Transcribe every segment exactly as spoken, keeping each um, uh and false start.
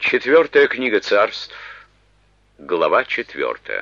Четвертая книга Царств, глава четвертая.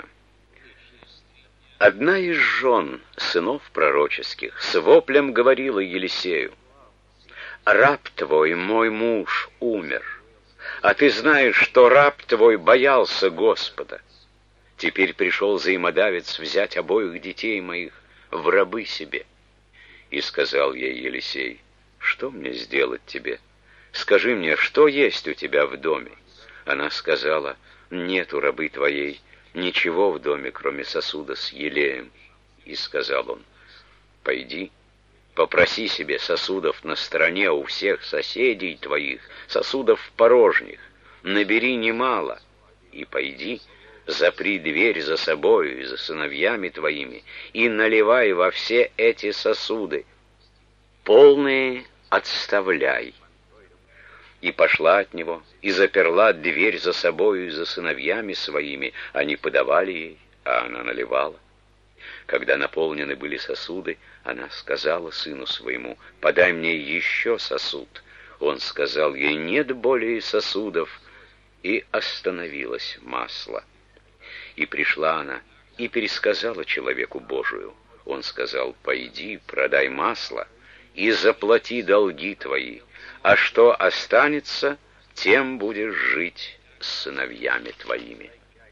Одна из жен сынов пророческих с воплем говорила Елисею: «Раб твой, мой муж, умер, а ты знаешь, что раб твой боялся Господа. Теперь пришел взаимодавец взять обоих детей моих в рабы себе». И сказал ей Елисей: «Что мне сделать тебе? Скажи мне, что есть у тебя в доме?» Она сказала: «Нет у рабы твоей ничего в доме, кроме сосуда с елеем». И сказал он: «Пойди, попроси себе сосудов на стороне у всех соседей твоих, сосудов порожних, набери немало, и пойди, запри дверь за собою и за сыновьями твоими, и наливай во все эти сосуды, полные отставляй». И пошла от него, и заперла дверь за собою и за сыновьями своими. Они подавали ей, а она наливала. Когда наполнены были сосуды, она сказала сыну своему: «Подай мне еще сосуд». Он сказал ей: «Нет более сосудов», и остановилось масло. И пришла она и пересказала человеку Божию. Он сказал: «Пойди, продай масло и заплати долги твои, а что останется, тем будешь жить с сыновьями твоими».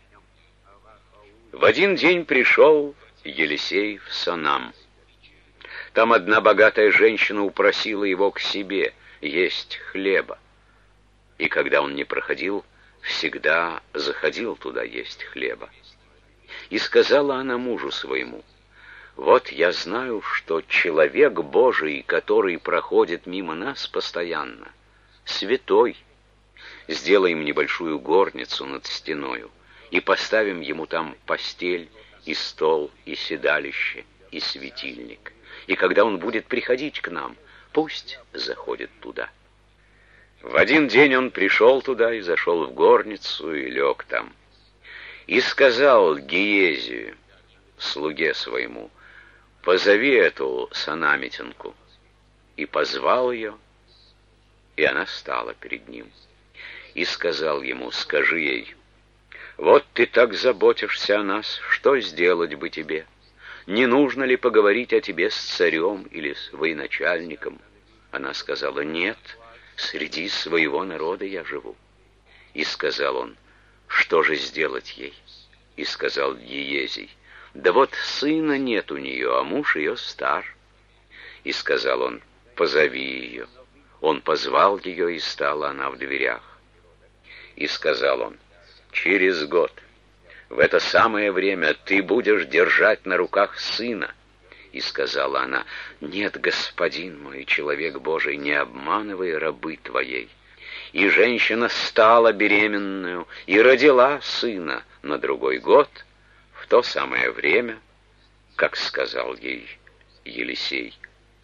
В один день пришел Елисей в Сонам. Там одна богатая женщина упросила его к себе есть хлеба. И когда он не проходил, всегда заходил туда есть хлеба. И сказала она мужу своему: «Вот я знаю, что человек Божий, который проходит мимо нас постоянно, святой. Сделаем небольшую горницу над стеною и поставим ему там постель, и стол, и седалище, и светильник. И когда он будет приходить к нам, пусть заходит туда». В один день он пришел туда и зашел в горницу и лег там. И сказал Гиезию, слуге своему: «Позови эту сонамитянку». И позвал ее, и она стала перед ним. И сказал ему: «Скажи ей: вот ты так заботишься о нас, что сделать бы тебе? Не нужно ли поговорить о тебе с царем или с военачальником?» Она сказала: «Нет, среди своего народа я живу». И сказал он: «Что же сделать ей?» И сказал Гиезий: «Да вот сына нет у нее, а муж ее стар». И сказал он: «Позови ее». Он позвал ее, и стала она в дверях. И сказал он: «Через год, в это самое время, ты будешь держать на руках сына». И сказала она: «Нет, господин мой, человек Божий, не обманывай рабы твоей». И женщина стала беременную и родила сына на другой год, в то самое время, как сказал ей Елисей.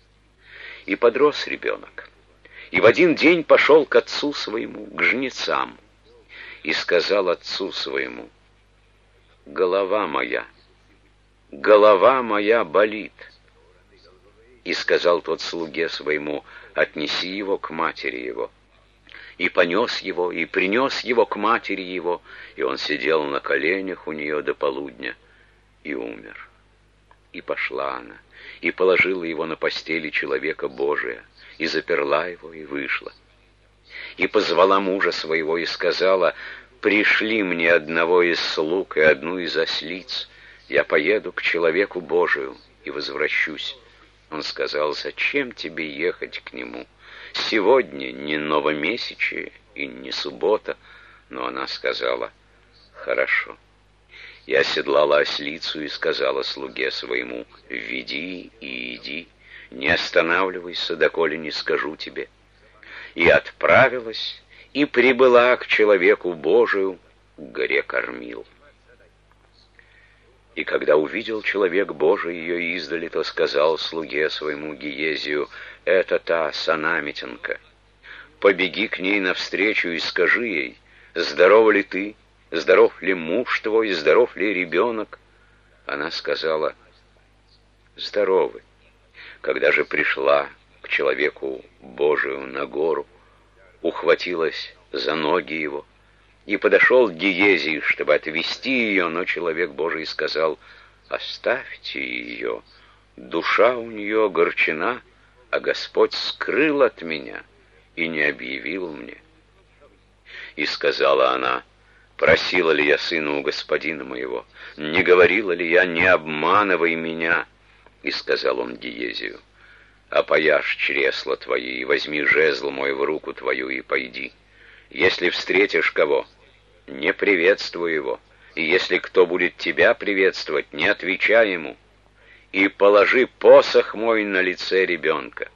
И подрос ребенок, и в один день пошел к отцу своему, к жнецам, и сказал отцу своему: «Голова моя, голова моя болит». И сказал тот слуге своему: «Отнеси его к матери его». И понес его, и принес его к матери его, и он сидел на коленях у нее до полудня, и умер. И пошла она, и положила его на постели человека Божия, и заперла его, и вышла. И позвала мужа своего, и сказала: «Пришли мне одного из слуг и одну из ослиц, я поеду к человеку Божию и возвращусь». Он сказал: «Зачем тебе ехать к нему? Сегодня не новомесячие и не суббота». Но она сказала: «Хорошо». И оседлала ослицу, и сказала слуге своему: «Веди и иди, не останавливайся, доколе не скажу тебе». И отправилась, и прибыла к человеку Божию, к горе Кормил. И когда увидел человек Божий ее издали, то сказал слуге своему Гиезию: «Это та сонамитянка. Побеги к ней навстречу и скажи ей: здорова ли ты, здоров ли муж твой, здоров ли ребенок?» Она сказала: «Здоровы». Когда же пришла человеку Божию на гору, ухватилась за ноги его и подошел к Гиезии, чтобы отвести ее, но человек Божий сказал: «Оставьте ее, душа у нее огорчена, а Господь скрыл от меня и не объявил мне». И сказала она: «Просила ли я сына у господина моего? Не говорила ли я: не обманывай меня?» И сказал он Гиезию: «Опояжь чресла твои, и возьми жезл мой в руку твою, и пойди. Если встретишь кого, не приветствуй его, и если кто будет тебя приветствовать, не отвечай ему, и положи посох мой на лице ребенка».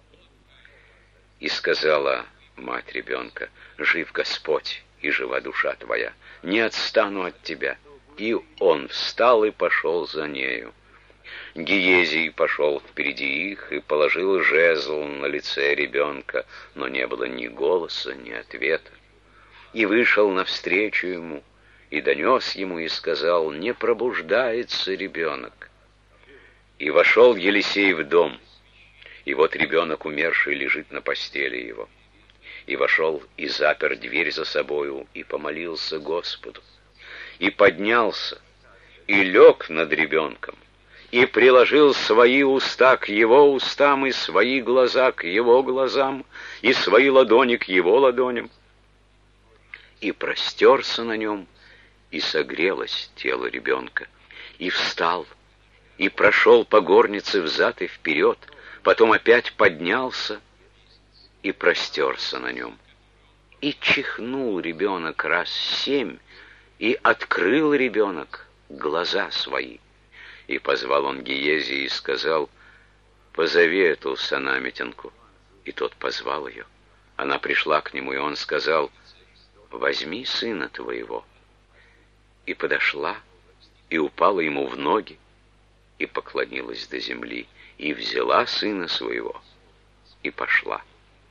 И сказала мать ребенка: «Жив Господь, и жива душа твоя, не отстану от тебя». И он встал и пошел за нею. Гиезий пошел впереди их и положил жезл на лице ребенка, но не было ни голоса, ни ответа. И вышел навстречу ему, и донес ему, и сказал: «Не пробуждается ребенок». И вошел Елисей в дом, и вот ребенок умерший лежит на постели его. И вошел, и запер дверь за собою, и помолился Господу. И поднялся, и лег над ребенком, и приложил свои уста к его устам, и свои глаза к его глазам, и свои ладони к его ладоням. И простерся на нем, и согрелось тело ребенка. И встал, и прошел по горнице взад и вперед, потом опять поднялся, и простерся на нем. И чихнул ребенок раз семь, и открыл ребенок глаза свои. И позвал он Гиезии и сказал: «Позови эту санамитянку». И тот позвал ее. Она пришла к нему, и он сказал: «Возьми сына твоего». И подошла, и упала ему в ноги, и поклонилась до земли, и взяла сына своего, и пошла.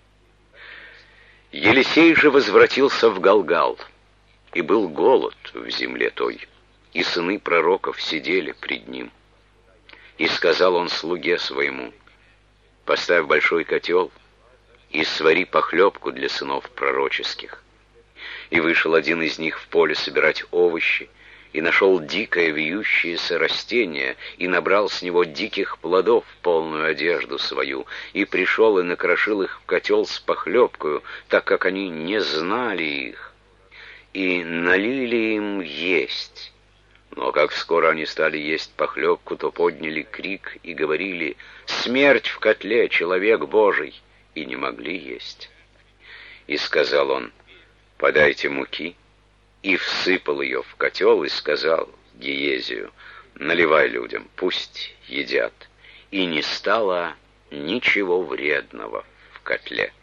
Елисей же возвратился в Галгал, и был голод в земле той, и сыны пророков сидели пред ним. И сказал он слуге своему: «Поставь большой котел и свари похлебку для сынов пророческих». И вышел один из них в поле собирать овощи, и нашел дикое вьющееся растение, и набрал с него диких плодов полную одежду свою, и пришел и накрошил их в котел с похлебкою, так как они не знали их, и налили им есть. Но как скоро они стали есть похлебку, то подняли крик и говорили: «Смерть в котле, человек Божий!» и не могли есть. И сказал он: «Подайте муки», и всыпал ее в котел, и сказал Гиезию: «Наливай людям, пусть едят». И не стало ничего вредного в котле.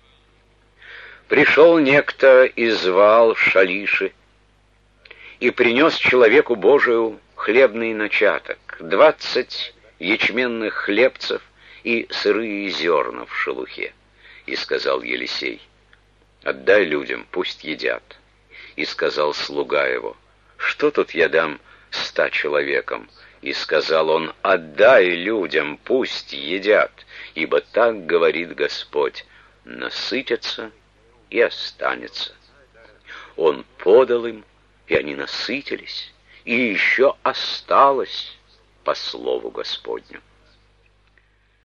Пришел некто и звал Шалиши, и принес человеку Божию хлебный начаток, двадцать ячменных хлебцев и сырые зерна в шелухе. И сказал Елисей: «Отдай людям, пусть едят». И сказал слуга его: «Что тут я дам ста человекам?» И сказал он: «Отдай людям, пусть едят, ибо так говорит Господь: насытятся и останется». Он подал им, и они насытились, и еще осталось по слову Господню.